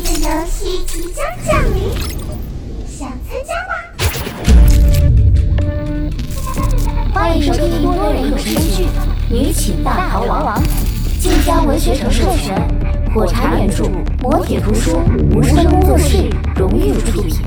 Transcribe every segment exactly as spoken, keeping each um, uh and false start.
的游戏即将降临，想参加吗？ 欢迎收听多人有声剧《女寝大逃亡》，晋江文学城授权，火柴原著，磨铁图书，无声工作室荣誉出品。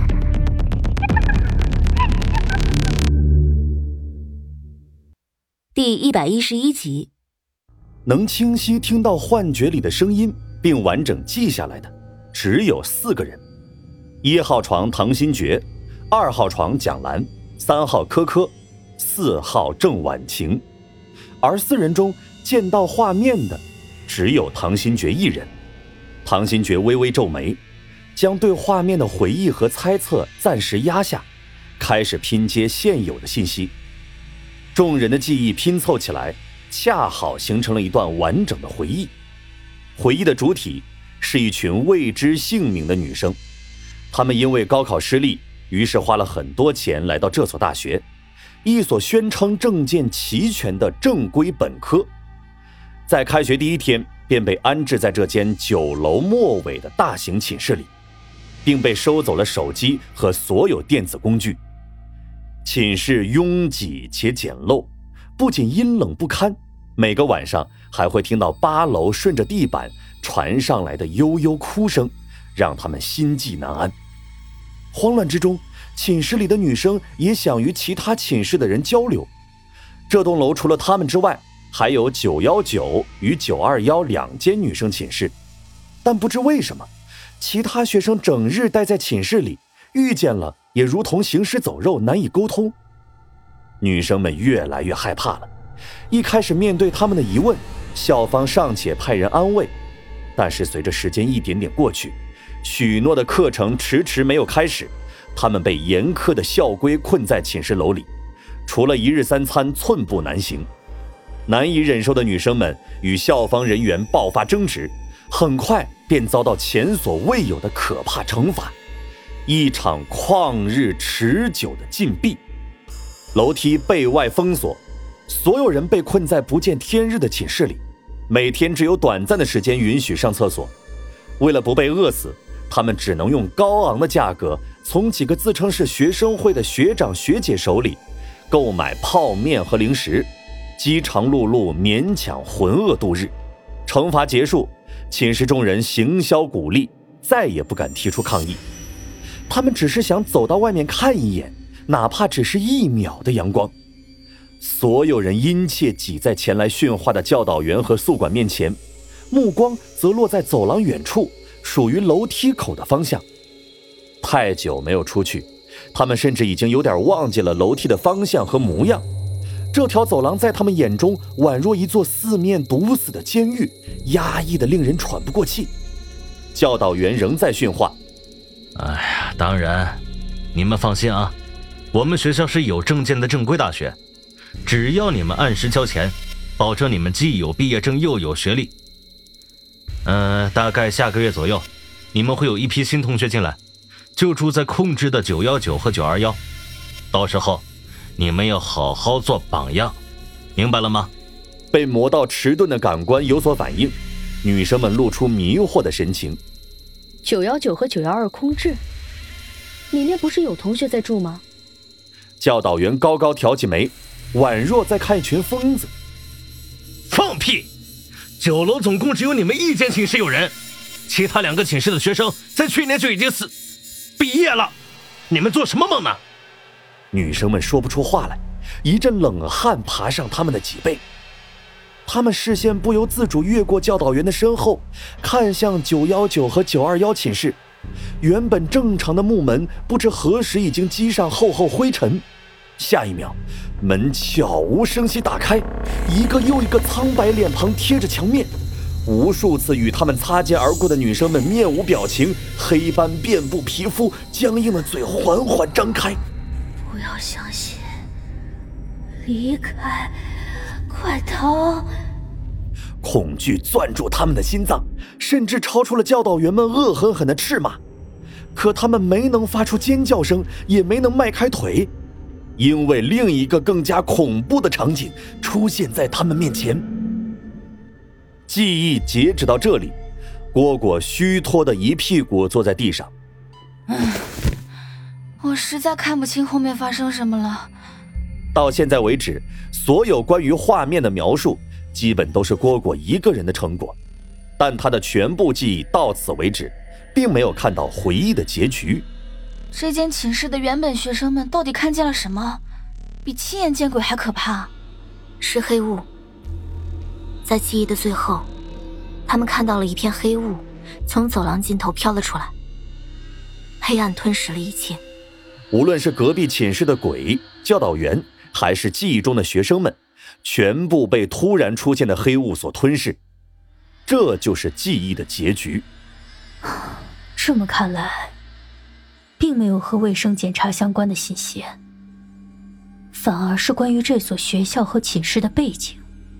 第一百一十一集。 能清晰听到幻觉里的声音并完整记下来的只有四个人：一号床唐新觉，二号床蒋兰，三号科科，四号郑婉晴。而四人中见到画面的只有唐新觉一人。唐新觉微微皱眉，将对画面的回忆和猜测暂时压下，开始拼接现有的信息。众人的记忆拼凑起来，恰好形成了一段完整的回忆。回忆的主体是一群未知姓名的女生，她们因为高考失利，于是花了很多钱来到这所大学，一所宣称证件齐全的正规本科。在开学第一天便被安置在这间九楼末尾的大型寝室里，并被收走了手机和所有电子工具。寝室拥挤且简陋，不仅阴冷不堪，每个晚上还会听到八楼顺着地板传上来的悠悠哭声，让他们心悸难安。慌乱之中，寝室里的女生也想与其他寝室的人交流。这栋楼除了他们之外，还有九一九与九二一两间女生寝室，但不知为什么，其他学生整日待在寝室里，遇见了也如同行尸走肉，难以沟通。女生们越来越害怕了，一开始面对他们的疑问，校方尚且派人安慰，但是随着时间一点点过去，许诺的课程迟迟没有开始，他们被严苛的校规困在寝室楼里，除了一日三餐寸步难行。难以忍受的女生们与校方人员爆发争执，很快便遭到前所未有的可怕惩罚，一场旷日持久的禁闭。楼梯被外封锁，所有人被困在不见天日的寝室里，每天只有短暂的时间允许上厕所。为了不被饿死，他们只能用高昂的价格从几个自称是学生会的学长学姐手里购买泡面和零食，饥肠辘辘，勉强浑噩度日。惩罚结束，寝室众人行销鼓励，再也不敢提出抗议。他们只是想走到外面看一眼，哪怕只是一秒的阳光。所有人殷切挤在前来训话的教导员和宿管面前，目光则落在走廊远处属于楼梯口的方向。太久没有出去，他们甚至已经有点忘记了楼梯的方向和模样。这条走廊在他们眼中宛若一座四面堵死的监狱，压抑得令人喘不过气。教导员仍在训话： 哎呀，当然，你们放心啊，我们学校是有证件的正规大学，只要你们按时交钱，保证你们既有毕业证又有学历。嗯、呃，大概下个月左右，你们会有一批新同学进来，就住在空置的九一九和九二一，到时候你们要好好做榜样，明白了吗？ 被磨到迟钝的感官有所反应，女生们露出迷惑的神情。 九一九和九一二空置，里面不是有同学在住吗？ 教导员高高挑起眉，宛若在看一群疯子。 放屁！九楼总共只有你们一间寝室有人，其他两个寝室的学生在去年就已经死毕业了，你们做什么梦呢？ 女生们说不出话来，一阵冷汗爬上他们的脊背。他们视线不由自主越过教导员的身后，看向九一九和九二一寝室。原本正常的木门不知何时已经积上厚厚灰尘，下一秒门悄无声息打开，一个又一个苍白脸庞贴着墙面，无数次与他们擦肩而过的女生们面无表情，黑斑遍布皮肤，僵硬的嘴缓缓张开。 不要相信，离开，快逃！ 恐惧攥住他们的心脏，甚至超出了教导员们恶狠狠的斥骂。可他们没能发出尖叫声，也没能迈开腿，因为另一个更加恐怖的场景出现在他们面前。记忆截止到这里， 蝈蝈虚脱的一屁股坐在地上。 嗯，我实在看不清后面发生什么了。 到现在为止，所有关于画面的描述基本都是蝈蝈一个人的成果，但他的全部记忆到此为止，并没有看到回忆的结局。 这间寝室的原本学生们到底看见了什么？比亲眼见鬼还可怕。 是黑雾。在记忆的最后，他们看到了一片黑雾从走廊尽头飘了出来，黑暗吞噬了一切。 无论是隔壁寝室的鬼、教导员，还是记忆中的学生们，全部被突然出现的黑雾所吞噬。这就是记忆的结局。 这么看来，并没有和卫生检查相关的信息，反而是关于这所学校和寝室的背景。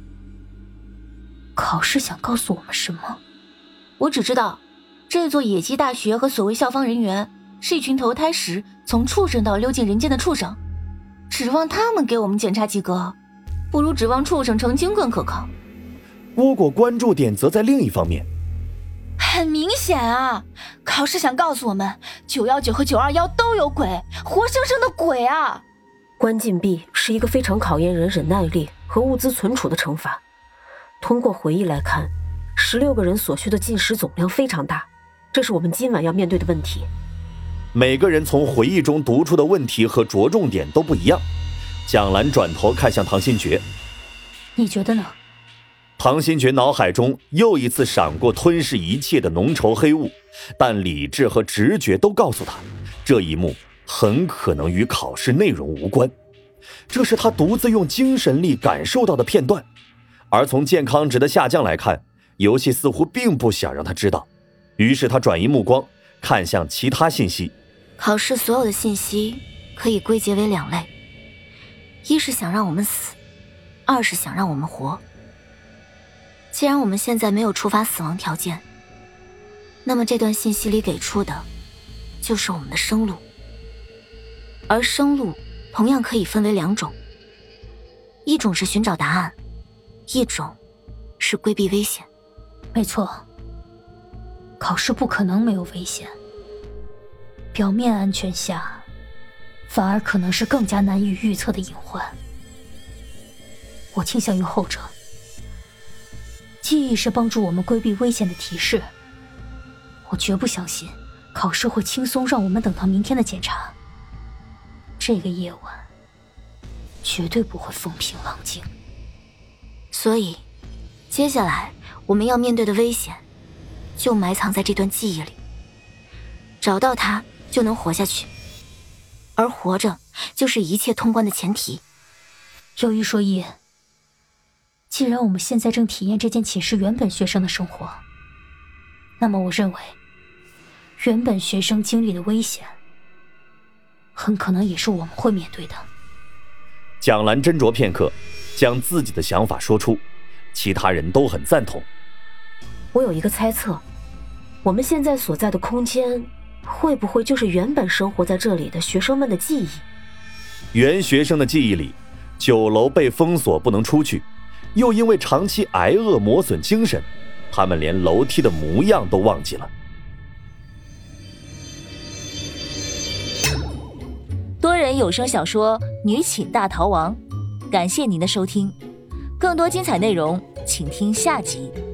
考试想告诉我们什么？ 我只知道，这座野鸡大学和所谓校方人员是一群投胎时从畜生道溜进人间的畜生，指望他们给我们检查及格，不如指望畜生成精更可靠。 蝈蝈关注点则在另一方面。 很明显啊，考试想告诉我们九一九和九二一都有鬼，活生生的鬼啊！ 关禁闭是一个非常考验人忍耐力和物资存储的惩罚。通过回忆来看，十六个人所需的禁食总量非常大，这是我们今晚要面对的问题。 每个人从回忆中读出的问题和着重点都不一样。蒋兰转头看向唐新觉， 你觉得呢？ 唐新觉脑海中又一次闪过吞噬一切的浓稠黑雾，但理智和直觉都告诉他，这一幕很可能与考试内容无关。这是他独自用精神力感受到的片段，而从健康值的下降来看，游戏似乎并不想让他知道。于是他转移目光，看向其他信息。 考试所有的信息可以归结为两类，一是想让我们死，二是想让我们活。既然我们现在没有触发死亡条件，那么这段信息里给出的就是我们的生路。而生路同样可以分为两种，一种是寻找答案，一种是规避危险。 没错，考试不可能没有危险，表面安全下反而可能是更加难以预测的隐患。我倾向于后者。记忆是帮助我们规避危险的提示，我绝不相信考试会轻松让我们等到明天的检查。这个夜晚绝对不会风平浪静。 所以接下来我们要面对的危险就埋藏在这段记忆里，找到它就能活下去，而活着就是一切通关的前提。 有一说一，既然我们现在正体验这间寝室原本学生的生活，那么我认为原本学生经历的危险很可能也是我们会面对的。 蒋兰斟酌片刻，将自己的想法说出，其他人都很赞同。 我有一个猜测，我们现在所在的空间会不会就是原本生活在这里的学生们的记忆？ 原学生的记忆里，九楼被封锁不能出去，又因为长期挨饿磨损精神，他们连楼梯的模样都忘记了。 多人有声小说《女寝大逃亡》，感谢您的收听，更多精彩内容请听下集。